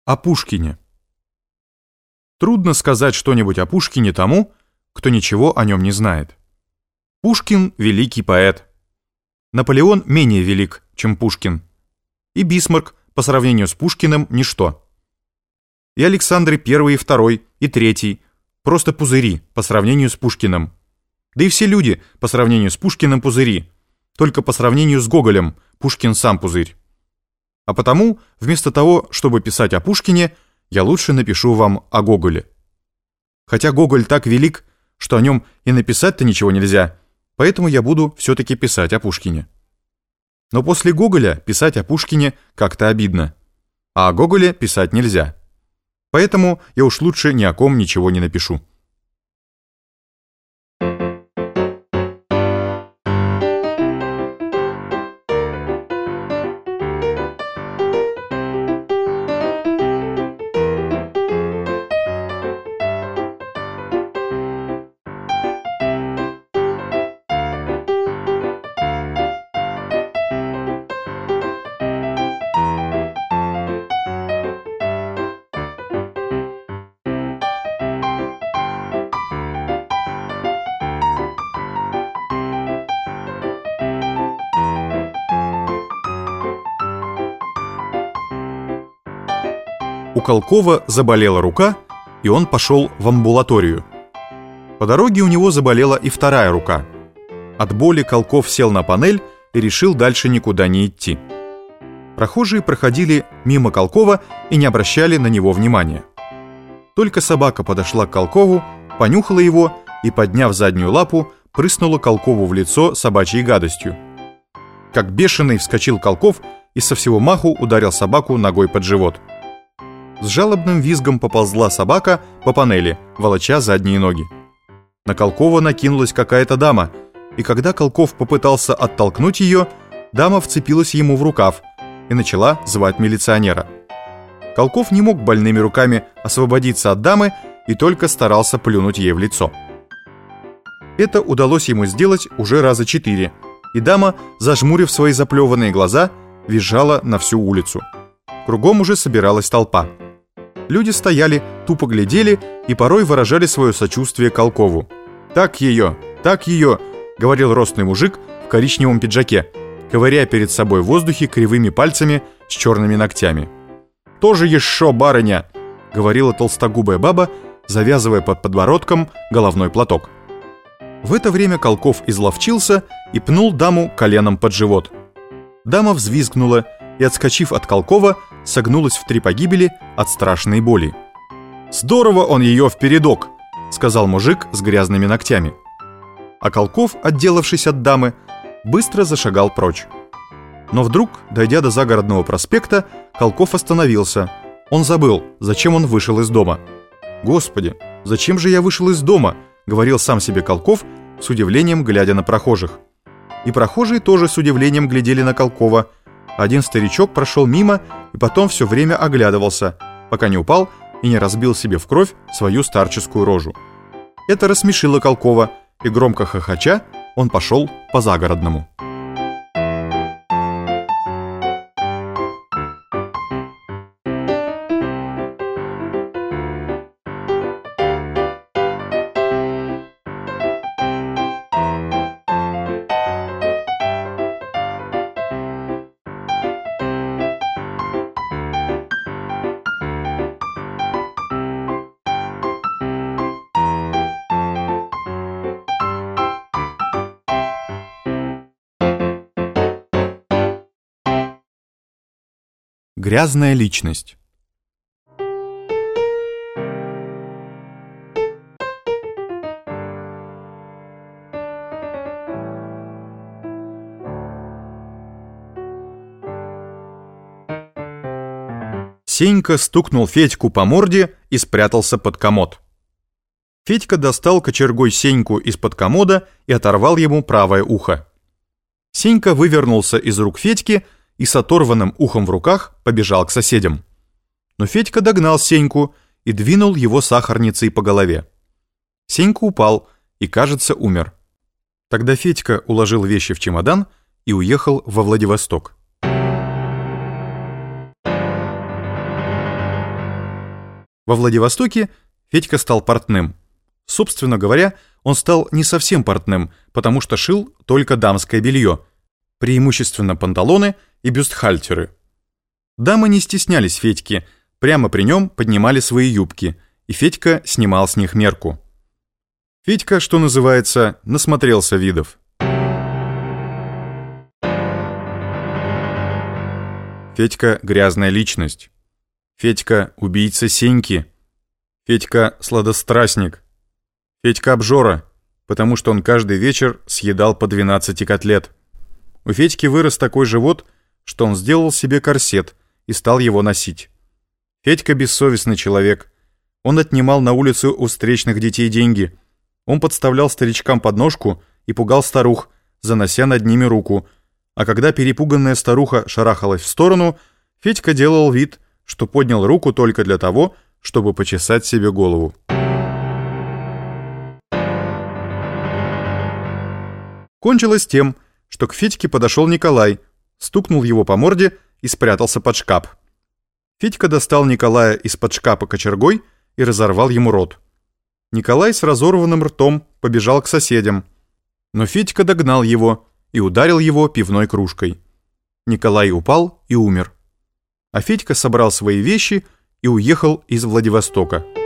О Пушкине. Трудно сказать что-нибудь о Пушкине тому, кто ничего о нем не знает. Пушкин — великий поэт. Наполеон менее велик, чем Пушкин. И Бисмарк по сравнению с Пушкиным — ничто. И Александры I и II и III — просто пузыри по сравнению с Пушкиным. Да и все люди по сравнению с Пушкиным пузыри. Только по сравнению с Гоголем Пушкин сам пузырь. А потому, вместо того, чтобы писать о Пушкине, я лучше напишу вам о Гоголе. Хотя Гоголь так велик, что о нем и написать-то ничего нельзя, поэтому я буду все-таки писать о Пушкине. Но после Гоголя писать о Пушкине как-то обидно, а о Гоголе писать нельзя. Поэтому я уж лучше ни о ком ничего не напишу. У Колкова заболела рука, и он пошел в амбулаторию. По дороге у него заболела и вторая рука. От боли Колков сел на панель и решил дальше никуда не идти. Прохожие проходили мимо Колкова и не обращали на него внимания. Только собака подошла к Колкову, понюхала его и, подняв заднюю лапу, прыснула Колкову в лицо собачьей гадостью. Как бешеный вскочил Колков и со всего маху ударил собаку ногой под живот. С жалобным визгом поползла собака по панели, волоча задние ноги. На Колкова накинулась какая-то дама, и когда Колков попытался оттолкнуть ее, дама вцепилась ему в рукав и начала звать милиционера. Колков не мог больными руками освободиться от дамы и только старался плюнуть ей в лицо. Это удалось ему сделать уже раза 4, и дама, зажмурив свои заплеванные глаза, визжала на всю улицу. Кругом уже собиралась толпа. Люди стояли, тупо глядели и порой выражали свое сочувствие Колкову. «Так ее, — говорил ростный мужик в коричневом пиджаке, ковыряя перед собой в воздухе кривыми пальцами с черными ногтями. «Тоже еще, барыня!» — говорила толстогубая баба, завязывая под подбородком головной платок. В это время Колков изловчился и пнул даму коленом под живот. Дама взвизгнула и, отскочив от Колкова, согнулась в 3 погибели от страшной боли. «Здорово он ее впередок!» — сказал мужик с грязными ногтями. А Колков, отделавшись от дамы, быстро зашагал прочь. Но вдруг, дойдя до Загородного проспекта, Колков остановился. Он забыл, зачем он вышел из дома. «Господи, зачем же я вышел из дома?» — говорил сам себе Колков, с удивлением глядя на прохожих. И прохожие тоже с удивлением глядели на Колкова. Один старичок прошел мимо и потом все время оглядывался, пока не упал и не разбил себе в кровь свою старческую рожу. Это рассмешило Колкова, и громко хохоча он пошел по Загородному. Грязная личность. Сенька стукнул Федьку по морде и спрятался под комод. Федька достал кочергой Сеньку из-под комода и оторвал ему правое ухо. Сенька вывернулся из рук Федьки и с оторванным ухом в руках побежал к соседям. Но Федька догнал Сеньку и двинул его сахарницей по голове. Сенька упал и, кажется, умер. Тогда Федька уложил вещи в чемодан и уехал во Владивосток. Во Владивостоке Федька стал портным. Собственно говоря, он стал не совсем портным, потому что шил только дамское белье, преимущественно панталоны и бюстхальтеры. Дамы не стеснялись Федьки, прямо при нем поднимали свои юбки, и Федька снимал с них мерку. Федька, что называется, насмотрелся видов. Федька — грязная личность. Федька — убийца Сеньки. Федька — сладострастник. Федька — обжора, потому что он каждый вечер съедал по 12 котлет. У Федьки вырос такой живот, что он сделал себе корсет и стал его носить. Федька — бессовестный человек. Он отнимал на улице у встречных детей деньги. Он подставлял старичкам подножку и пугал старух, занося над ними руку. А когда перепуганная старуха шарахалась в сторону, Федька делал вид, что поднял руку только для того, чтобы почесать себе голову. Кончилось тем, что к Федьке подошел Николай, стукнул его по морде и спрятался под шкаф. Федька достал Николая из-под шкафа кочергой и разорвал ему рот. Николай с разорванным ртом побежал к соседям, но Федька догнал его и ударил его пивной кружкой. Николай упал и умер. А Федька собрал свои вещи и уехал из Владивостока.